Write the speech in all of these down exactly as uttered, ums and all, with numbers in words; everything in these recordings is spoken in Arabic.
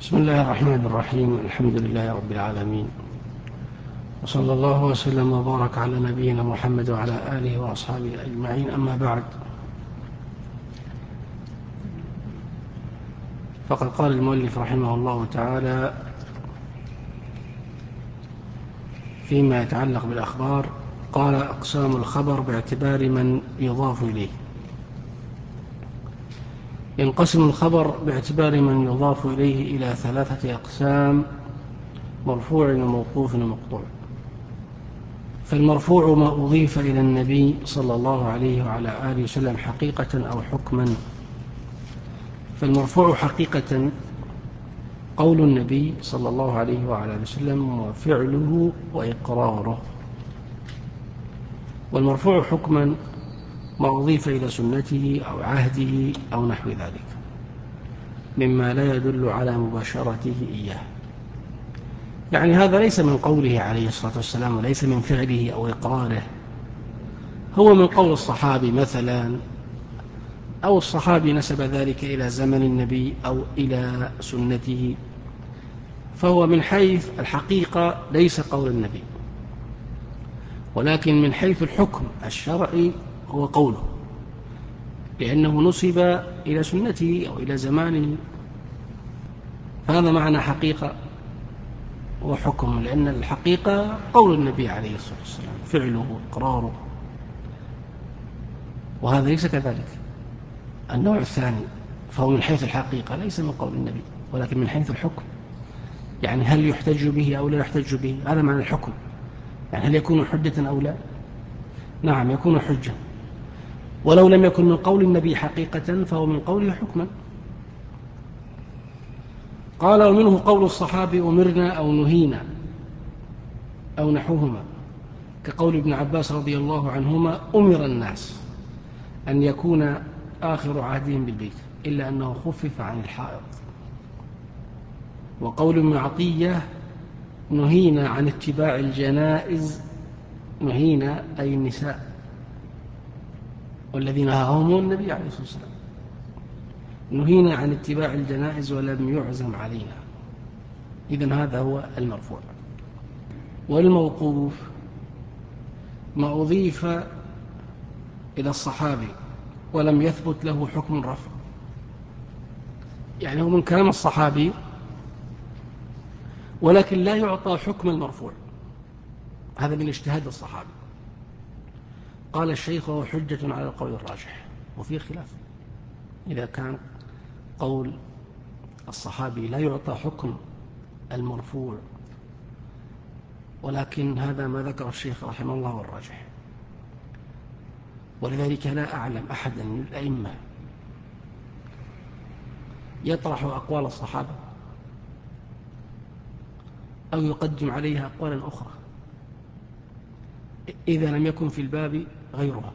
بسم الله الرحمن الرحيم. الحمد لله رب العالمين، وصلى الله وسلم وبارك على نبينا محمد وعلى آله وأصحابه أجمعين. أما بعد، فقد قال المؤلف رحمه الله تعالى فيما يتعلق بالأخبار، قال: أقسام الخبر باعتبار من يضاف إليه. ينقسم الخبر باعتبار من يضاف إليه إلى ثلاثة أقسام: مرفوع وموقوف ومقطوع. فالمرفوع ما أضيف إلى النبي صلى الله عليه وعلى آله وسلم حقيقة أو حكما. فالمرفوع حقيقة قول النبي صلى الله عليه وعلى آله وسلم وفعله وإقراره. والمرفوع حكما ما أضيف إلى سنته أو عهده أو نحو ذلك مما لا يدل على مباشرته إياه. يعني هذا ليس من قوله عليه الصلاة والسلام، وليس من فعله أو إقراره، هو من قول الصحابي مثلا، أو الصحابي نسب ذلك إلى زمن النبي أو إلى سنته، فهو من حيث الحقيقة ليس قول النبي، ولكن من حيث الحكم الشرعي هو قوله، لأنه نسب إلى سنته أو إلى زمانه. فهذا معنى حقيقة وحكم، لأن الحقيقة قول النبي عليه الصلاة والسلام، فعله وإقراره. وهذا ليس كذلك. النوع الثاني فهو من حيث الحقيقة ليس من قول النبي، ولكن من حيث الحكم، يعني هل يحتج به أو لا يحتج به. هذا معنى الحكم، يعني هل يكون حجة أو لا. نعم، يكون حجة، ولو لم يكن من قول النبي حقيقة فهو من قوله حكما. قال: ومنه قول الصحابي أمرنا أو نهينا أو نحوهما، كقول ابن عباس رضي الله عنهما: أمر الناس أن يكون آخر عهدهم بالبيت إلا أنه خفف عن الحائض. وقول ابن عطية: نهينا عن اتباع الجنائز. نهينا أي النساء، والذين نهاهم النبي عليه الصلاة والسلام. نهينا عن اتباع الجنائز ولم يعزم علينا. إذن هذا هو المرفوع. والموقوف ما أضيف إلى الصحابي ولم يثبت له حكم الرفع، يعني هو من كلام الصحابي ولكن لا يعطى حكم المرفوع. هذا من اجتهاد الصحابي. قال الشيخ: وهو حجة على القول الراجح. وفي خلاف إذا كان قول الصحابي لا يعطى حكم المرفوع، ولكن هذا ما ذكر الشيخ رحمه الله والراجح. ولذلك لا أعلم أحدا من الأئمة يطرح أقوال الصحابة أو يقدم عليها أقوالا أخرى إذا لم يكن في الباب غيرها.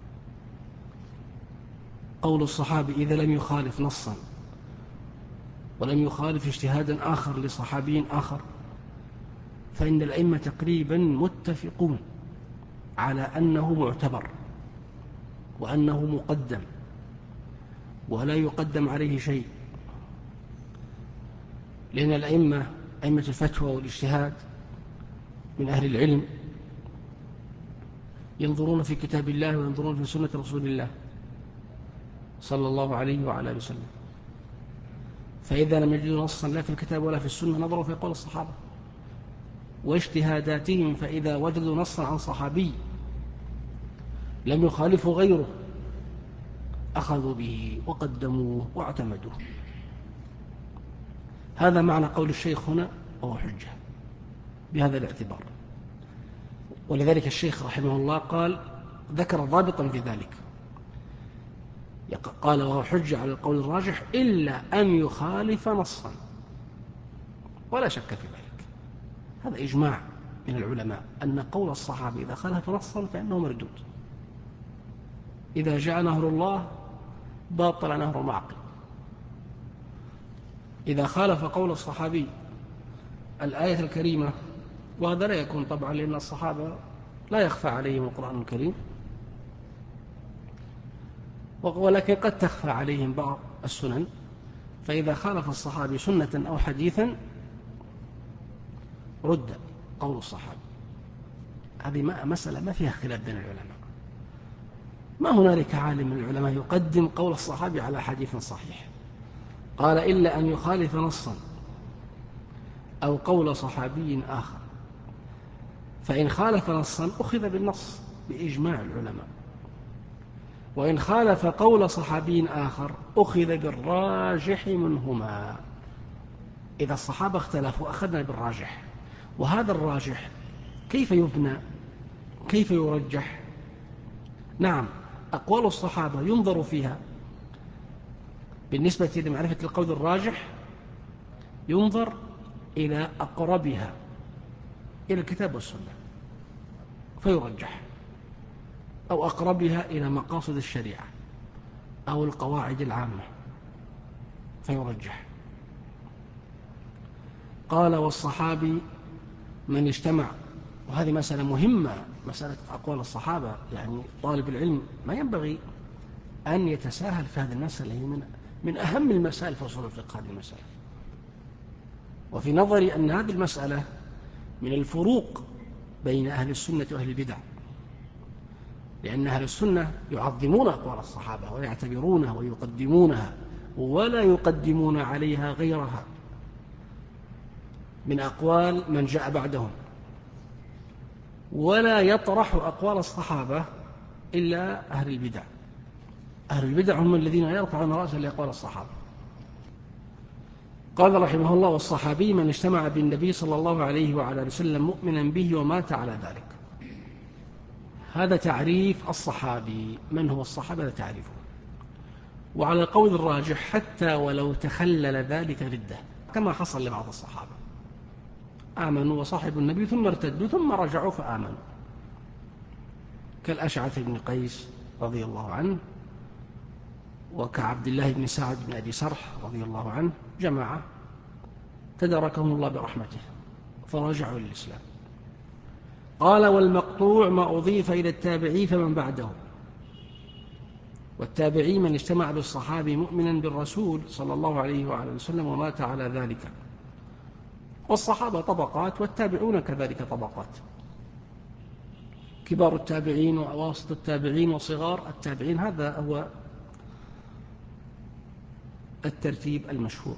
قول الصحابي إذا لم يخالف نصا ولم يخالف اجتهادا آخر لصحابي آخر، فإن الأئمة تقريبا متفقون على أنه معتبر وأنه مقدم ولا يقدم عليه شيء. لأن الأئمة أئمة الفتوى والاجتهاد من أهل العلم ينظرون في كتاب الله وينظرون في سنة رسول الله صلى الله عليه وعلى آله وسلم، فإذا لم يجدوا نصا لا في الكتاب ولا في السنة نظروا في قول الصحابة واجتهاداتهم، فإذا وجدوا نصا عن صحابي لم يخالفه غيره أخذوا به وقدموه واعتمدوه. هذا معنى قول الشيخ هنا، وهو حجة بهذا الاعتبار. ولذلك الشيخ رحمه الله قال ذكر ضابطا في ذلك، قال: وهو حجة على القول الراجح إلا أن يخالف نصا. ولا شك في ذلك، هذا إجماع من العلماء أن قول الصحابي إذا خالف نصا فإنه مردود. إذا جاء نهر الله باطل نهر معقل. إذا خالف قول الصحابي الآية الكريمة، وهذا لا يكون طبعا لأن الصحابة لا يخفى عليهم القرآن الكريم، ولكن قد تخفى عليهم بعض السنن، فإذا خالف الصحابي سنة أو حديثا رد قول الصحابي. هذه مسألة ما فيها خلاف بين العلماء، ما هنالك عالم من العلماء يقدم قول الصحابي على حديث صحيح. قال إلا أن يخالف نصا أو قول صحابي آخر، فإن خالف نصا أخذ بالنص بإجماع العلماء، وإن خالف قول صحابي آخر أخذ بالراجح منهما. إذا الصحابة اختلفوا أخذنا بالراجح. وهذا الراجح كيف يبنى؟ كيف يرجح؟ نعم، أقوال الصحابة ينظر فيها بالنسبة لمعرفة القول الراجح، ينظر إلى أقربها إلى الكتاب والسنة فيرجح، أو أقربها إلى مقاصد الشريعة أو القواعد العامة فيرجح. قال والصحابي من اجتمع، وهذه مسألة مهمة، مسألة أقوال الصحابة. يعني طالب العلم ما ينبغي أن يتساهل في هذه المسألة، هي من, من أهم المسائل في أصول الفقه هذه المسألة. وفي نظري أن هذه المسألة من الفروق بين أهل السنة وأهل البدع، لأن أهل السنة يعظمون أقوال الصحابة ويعتبرونها ويقدمونها، ولا يقدمون عليها غيرها من أقوال من جاء بعدهم، ولا يطرح أقوال الصحابة إلا أهل البدع. أهل البدع هم الذين يرفعون رأسا لأقوال الصحابة. قال رحمه الله والصحابي من اجتمع بالنبي صلى الله عليه وعلى وسلم مؤمنا به ومات على ذلك. هذا تعريف الصحابي. من هو الصحابة؟ هذا تعريفه. وعلى القول الراجح حتى ولو تخلل ذلك ردة، كما حصل لبعض الصحابة، آمنوا وصاحبوا النبي ثم ارتدوا ثم رجعوا فآمنوا، كالأشعث بن قيس رضي الله عنه، وكعبد الله بن سعد بن أبي سرح رضي الله عنه، جماعة تداركهم الله برحمته فرجعوا للإسلام. قال والمقطوع ما أضيف إلى التابعي فمن بعده. والتابعي من اجتمع بالصحابي مؤمنا بالرسول صلى الله عليه وعلى وسلم ومات على ذلك. والصحابة طبقات والتابعون كذلك طبقات، كبار التابعين وأواسط التابعين وصغار التابعين، هذا هو الترتيب المشهور.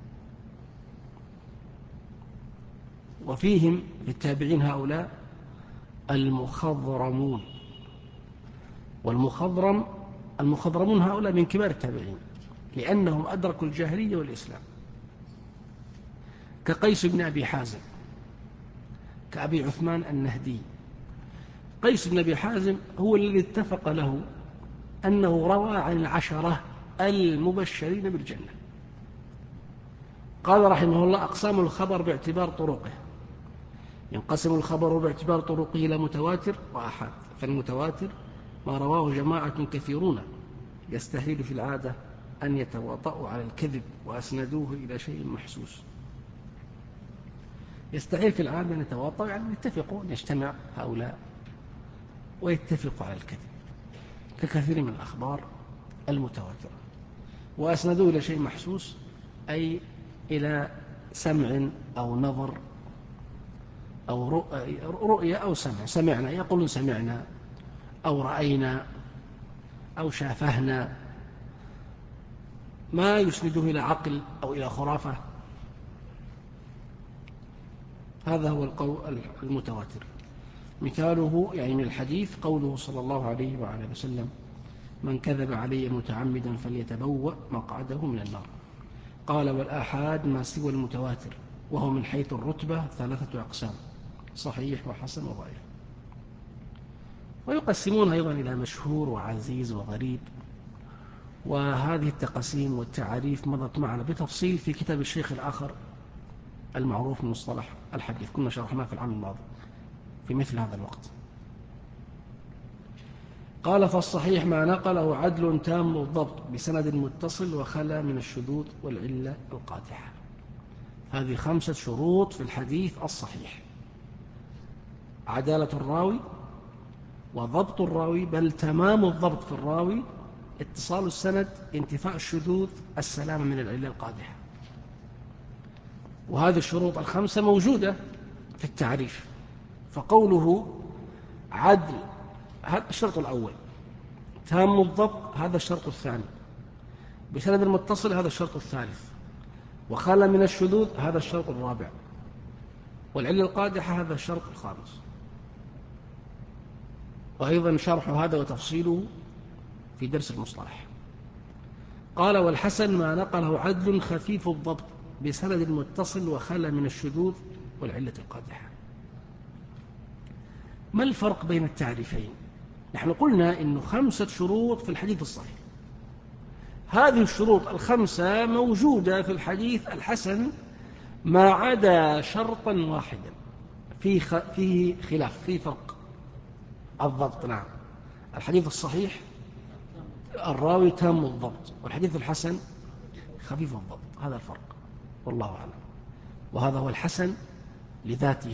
وفيهم للتابعين هؤلاء المخضرمون، والمخضرم المخضرمون هؤلاء من كبار التابعين لأنهم أدركوا الجاهلية والإسلام، كقيس بن أبي حازم، كأبي عثمان النهدي. قيس بن أبي حازم هو الذي اتفق له أنه روى عن العشرة المبشرين بالجنة. قال رحمه الله أقسام الخبر باعتبار طرقه. ينقسم الخبر باعتبار طرقه إلى متواتر وآحاد. فالمتواتر ما رواه جماعة كثيرون يستهيل في العادة أن يتواطؤوا على الكذب وأسندوه إلى شيء محسوس. يستحيل في العادة أن يتواطؤوا، يعني يتفقوا أن يجتمع هؤلاء ويتفقوا على الكذب ككثير من الأخبار المتواترة. وأسندوه إلى شيء محسوس أي إلى سمع أو نظر أو رؤية أو سمع. سمعنا، يقولون سمعنا أو رأينا أو شافهنا، ما يسنده إلى عقل أو إلى خرافة. هذا هو القول المتواتر. مثاله يعني من الحديث قوله صلى الله عليه وعلى وسلم من كذب علي متعمدا فليتبوأ مقعده من النار. قال والآحاد ما سوى المتواتر، وهو من حيث الرتبة ثلاثة أقسام: صحيح وحسن وضعيف. ويقسمون أيضا إلى مشهور وعزيز وغريب. وهذه التقسيم والتعاريف مضت معنا بتفصيل في كتاب الشيخ الآخر المعروف من مصطلح الحديث، كنا شرحناه في العام الماضي في مثل هذا الوقت. قال فالصحيح ما نقله عدل تام الضبط بسند متصل وخلا من الشذوذ والعلة القادحة. هذه خمسة شروط في الحديث الصحيح: عدالة الراوي وضبط الراوي، بل تمام الضبط في الراوي، اتصال السند، انتفاء الشذوذ، السلامة من العلة القادحة. وهذه الشروط الخمسة موجودة في التعريف. فقوله عدل هذا الشرط الأول، تام الضبط هذا الشرط الثاني، بسند المتصل هذا الشرط الثالث، وخلى من الشذوذ هذا الشرط الرابع، والعلة القادحة هذا الشرط الخامس. وأيضا شرح هذا وتفصيله في درس المصطلح. قال والحسن ما نقله عدل خفيف الضبط بسند متصل وخلى من الشذوذ والعلة القادحة. ما الفرق بين التعريفين؟ نحن قلنا إنه خمسة شروط في الحديث الصحيح، هذه الشروط الخمسة موجودة في الحديث الحسن ما عدا شرطا واحدا فيه فيه خلاف، فيه فرق. الضبط، نعم. الحديث الصحيح الراوي تام الضبط، والحديث الحسن خفيف الضبط، هذا الفرق والله أعلم. وهذا هو الحسن لذاته.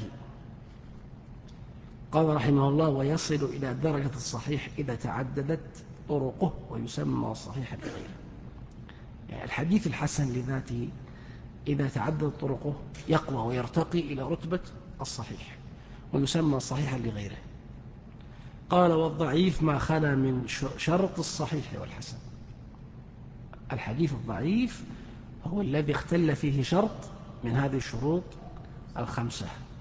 قال رحمه الله ويصل إلى درجة الصحيح إذا تعددت طرقه ويسمى صحيحا لغيره. يعني الحديث الحسن لذاته إذا تعددت طرقه يقوى ويرتقي إلى رتبة الصحيح ويسمى صحيحا لغيره. قال والضعيف ما خلا من شرط الصحيح والحسن. الحديث الضعيف هو الذي اختل فيه شرط من هذه الشروط الخمسة.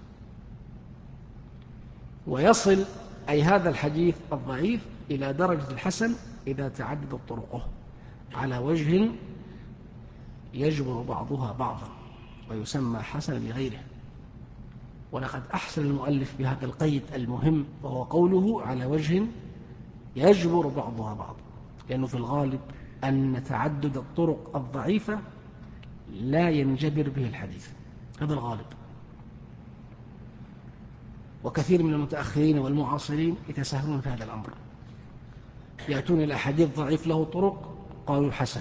ويصل أي هذا الحديث الضعيف إلى درجة الحسن إذا تعددت طرقه على وجه يجبر بعضها بعضا ويسمى حسنا لغيره. ولقد أحسن المؤلف بهذا القيد المهم، وهو قوله على وجه يجبر بعضها بعضا، لأنه في الغالب أن تعدد الطرق الضعيفة لا ينجبر به الحديث، هذا الغالب. وكثير من المتأخرين والمعاصرين يتساهلون في هذا الأمر، يأتون إلى حديث ضعيف له طرق قالوا حسن.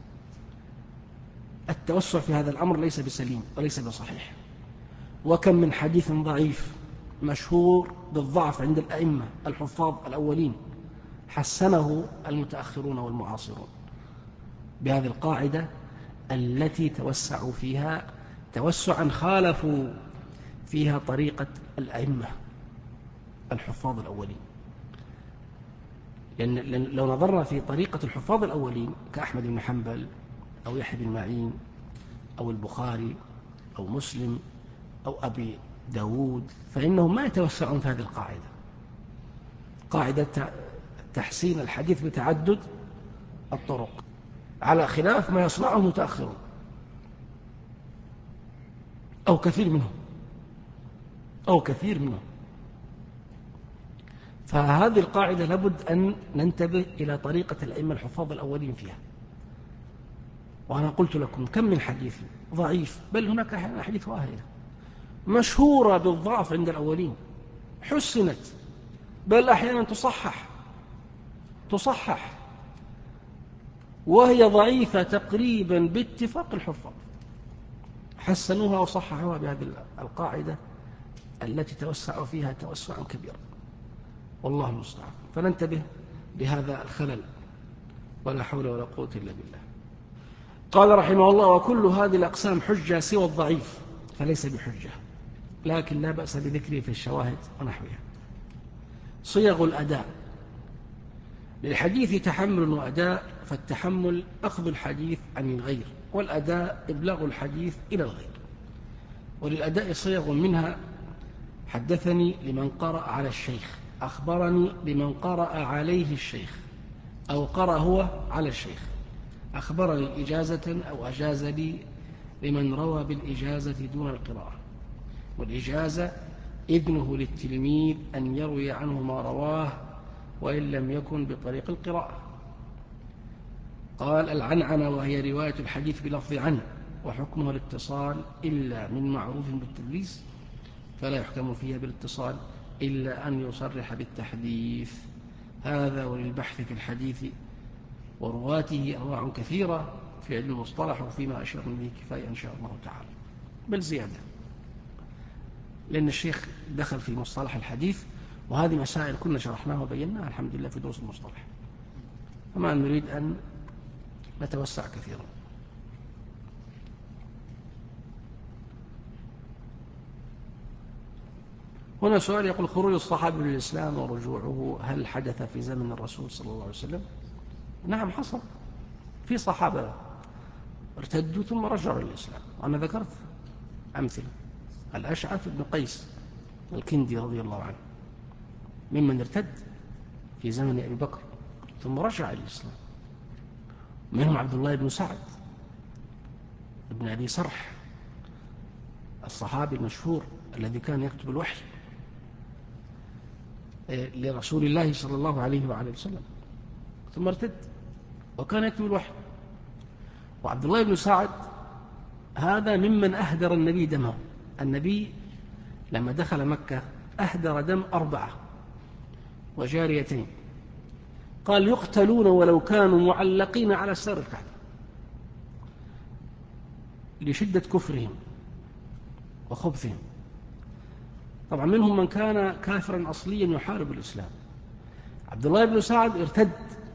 التوسع في هذا الأمر ليس بسليم وليس بصحيح. وكم من حديث ضعيف مشهور بالضعف عند الأئمة الحفاظ الأولين حسنه المتأخرون والمعاصرون بهذه القاعدة التي توسعوا فيها توسعا خالفوا فيها طريقة الأئمة الحفاظ الأولين. لأن لو نظرنا في طريقة الحفاظ الأولين كأحمد بن حنبل أو يحيى بن معين أو البخاري أو مسلم أو أبي داود، فإنهم ما يتوسعون في هذه القاعدة، قاعدة تحسين الحديث بتعدد الطرق، على خلاف ما يصنعه متأخرون أو كثير منهم أو كثير منهم. فهذه القاعدة لابد أن ننتبه إلى طريقة الأئمة الحفاظ الأولين فيها. وأنا قلت لكم كم من حديث ضعيف، بل هناك أحاديث واهية مشهورة بالضعف عند الأولين حسنت، بل أحيانا تصحح تصحح وهي ضعيفة تقريبا باتفاق الحفاظ، حسنوها وصححوها بهذه القاعدة التي توسعوا فيها توسعا كبيرا، والله المستعان. فننتبه لهذا الخلل، ولا حول ولا قوة إلا بالله. قال رحمه الله وكل هذه الأقسام حجة سوى الضعيف فليس بحجة، لكن لا بأس بذكره في الشواهد ونحوها. صيغ الأداء للحديث تحمل وأداء، فالتحمل أخذ الحديث عن الغير، والأداء إبلاغ الحديث إلى الغير. وللأداء صيغ منها حدثني لمن قرأ على الشيخ، أخبرني لمن قرأ عليه الشيخ، أو قرأ هو على الشيخ، أخبرني إجازة أو أجاز لي لمن روى بالإجازة دون القراءة. والإجازة إذنه للتلميذ أن يروي عنه ما رواه وإن لم يكن بطريق القراءة. قال العنعنة وهي رواية الحديث بلفظ عنه، وحكمها الاتصال إلا من معروف بالتدليس، فلا يحكم فيها بالاتصال إلا أن يصرح بالتحديث. هذا وللبحث في الحديث ورواته أنواع كثيرة في علم المصطلح، وفيما أشير به كفاية إن شاء الله تعالى، بل زيادة، لأن الشيخ دخل في مصطلح الحديث، وهذه مسائل كنا شرحناها وبيناها الحمد لله في دروس المصطلح. فما نريد أن نتوسع كثيرا. هنا سؤال يقول: خروج الصحابة من الإسلام ورجوعه هل حدث في زمن الرسول صلى الله عليه وسلم؟ نعم حصل، في صحابة ارتدوا ثم رجعوا للإسلام، وأنا ذكرت أمثلة: الأشعث بن قيس الكندي رضي الله عنه ممن ارتد في زمن أبي بكر ثم رجع للإسلام. منهم عبد الله بن سعد بن أبي سرح الصحابي المشهور الذي كان يكتب الوحي لرسول الله صلى الله عليه وعليه وسلم ثم ارتد وكان يكتب الوحي. وعبد الله بن سعد هذا ممن أهدر النبي دمه. النبي لما دخل مكة أهدر دم أربعة وجاريتين، قال: يقتلون ولو كانوا معلقين على سار الكعبة، لشدة كفرهم وخبثهم. طبعا منهم من كان كافرا أصليا يحارب الإسلام. عبد الله بن سعد ارتد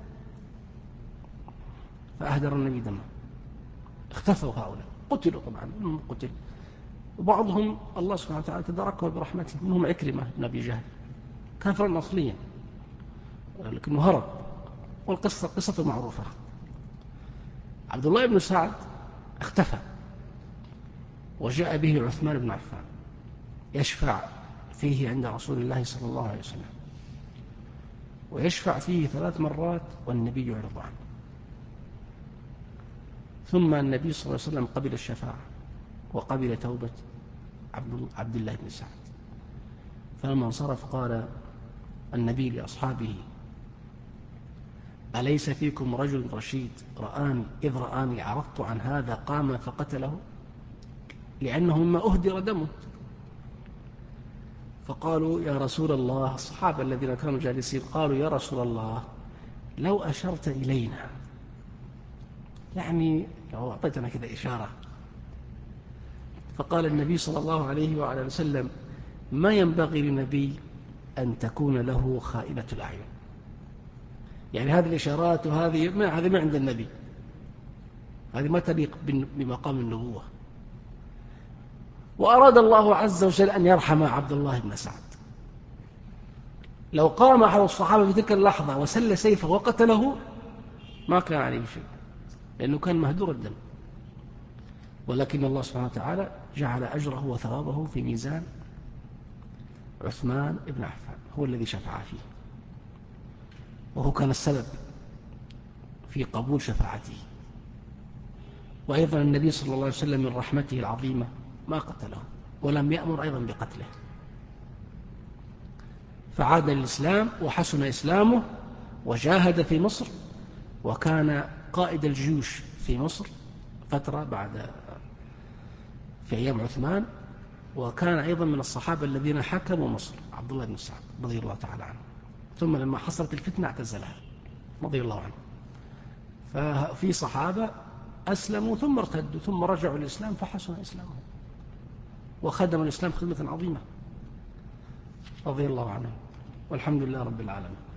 فأهدر النبي دمه، اختفوا هؤلاء، قتلوا طبعا، منهم قتل، وبعضهم الله سبحانه وتعالى تداركه برحمته، منهم عكرمة بن أبي جهل كافرا أصليا لكنه هرب، والقصة قصة معروفة. عبد الله بن سعد اختفى وجاء به عثمان بن عفان يشفع فيه عند رسول الله صلى الله عليه وسلم، ويشفع فيه ثلاث مرات والنبي يعرض عنه. ثم النبي صلى الله عليه وسلم قبل الشفاعة وقبل توبة عبد الله بن سعد. فلما انصرف قال النبي لأصحابه: أليس فيكم رجل رشيد رآني إذ رآني عرضت عن هذا قام فقتله، لأنه مما أهدر دمه. فقالوا: يا رسول الله، الصحابة الذين كانوا جالسين قالوا: يا رسول الله، لو أشرت إلينا، يعني لو أعطيتنا كذا إشارة. فقال النبي صلى الله عليه وعلى وسلم: ما ينبغي لنبي أن تكون له خائنة الأعين. يعني هذه الإشارات وهذه ما هذه ما عند النبي، هذه ما تليق بمقام النبوة. وأراد الله عز وجل أن يرحم عبد الله بن سعد. لو قام أحد الصحابة في تلك اللحظة وسل سيفه وقتله ما كان عليه شيء، لأنه كان مهدور الدم. ولكن الله سبحانه وتعالى جعل أجره وثوابه في ميزان عثمان بن عفان، هو الذي شفع فيه، وهو كان السبب في قبول شفاعته. وأيضا النبي صلى الله عليه وسلم من رحمته العظيمة ما قتله، ولم يأمر أيضا بقتله، فعاد للإسلام وحسن إسلامه وجاهد في مصر، وكان قائد الجيوش في مصر فترة بعد في أيام عثمان، وكان أيضا من الصحابة الذين حكموا مصر عبد الله بن سعد رضي الله تعالى عنه. ثم لما حصلت الفتنة اعتزلها رضي الله عنه. ففي صحابة أسلموا ثم ارتدوا ثم رجعوا للإسلام فحسن إسلامهم وخدموا الإسلام خدمة عظيمة رضي الله عنه، والحمد لله رب العالمين.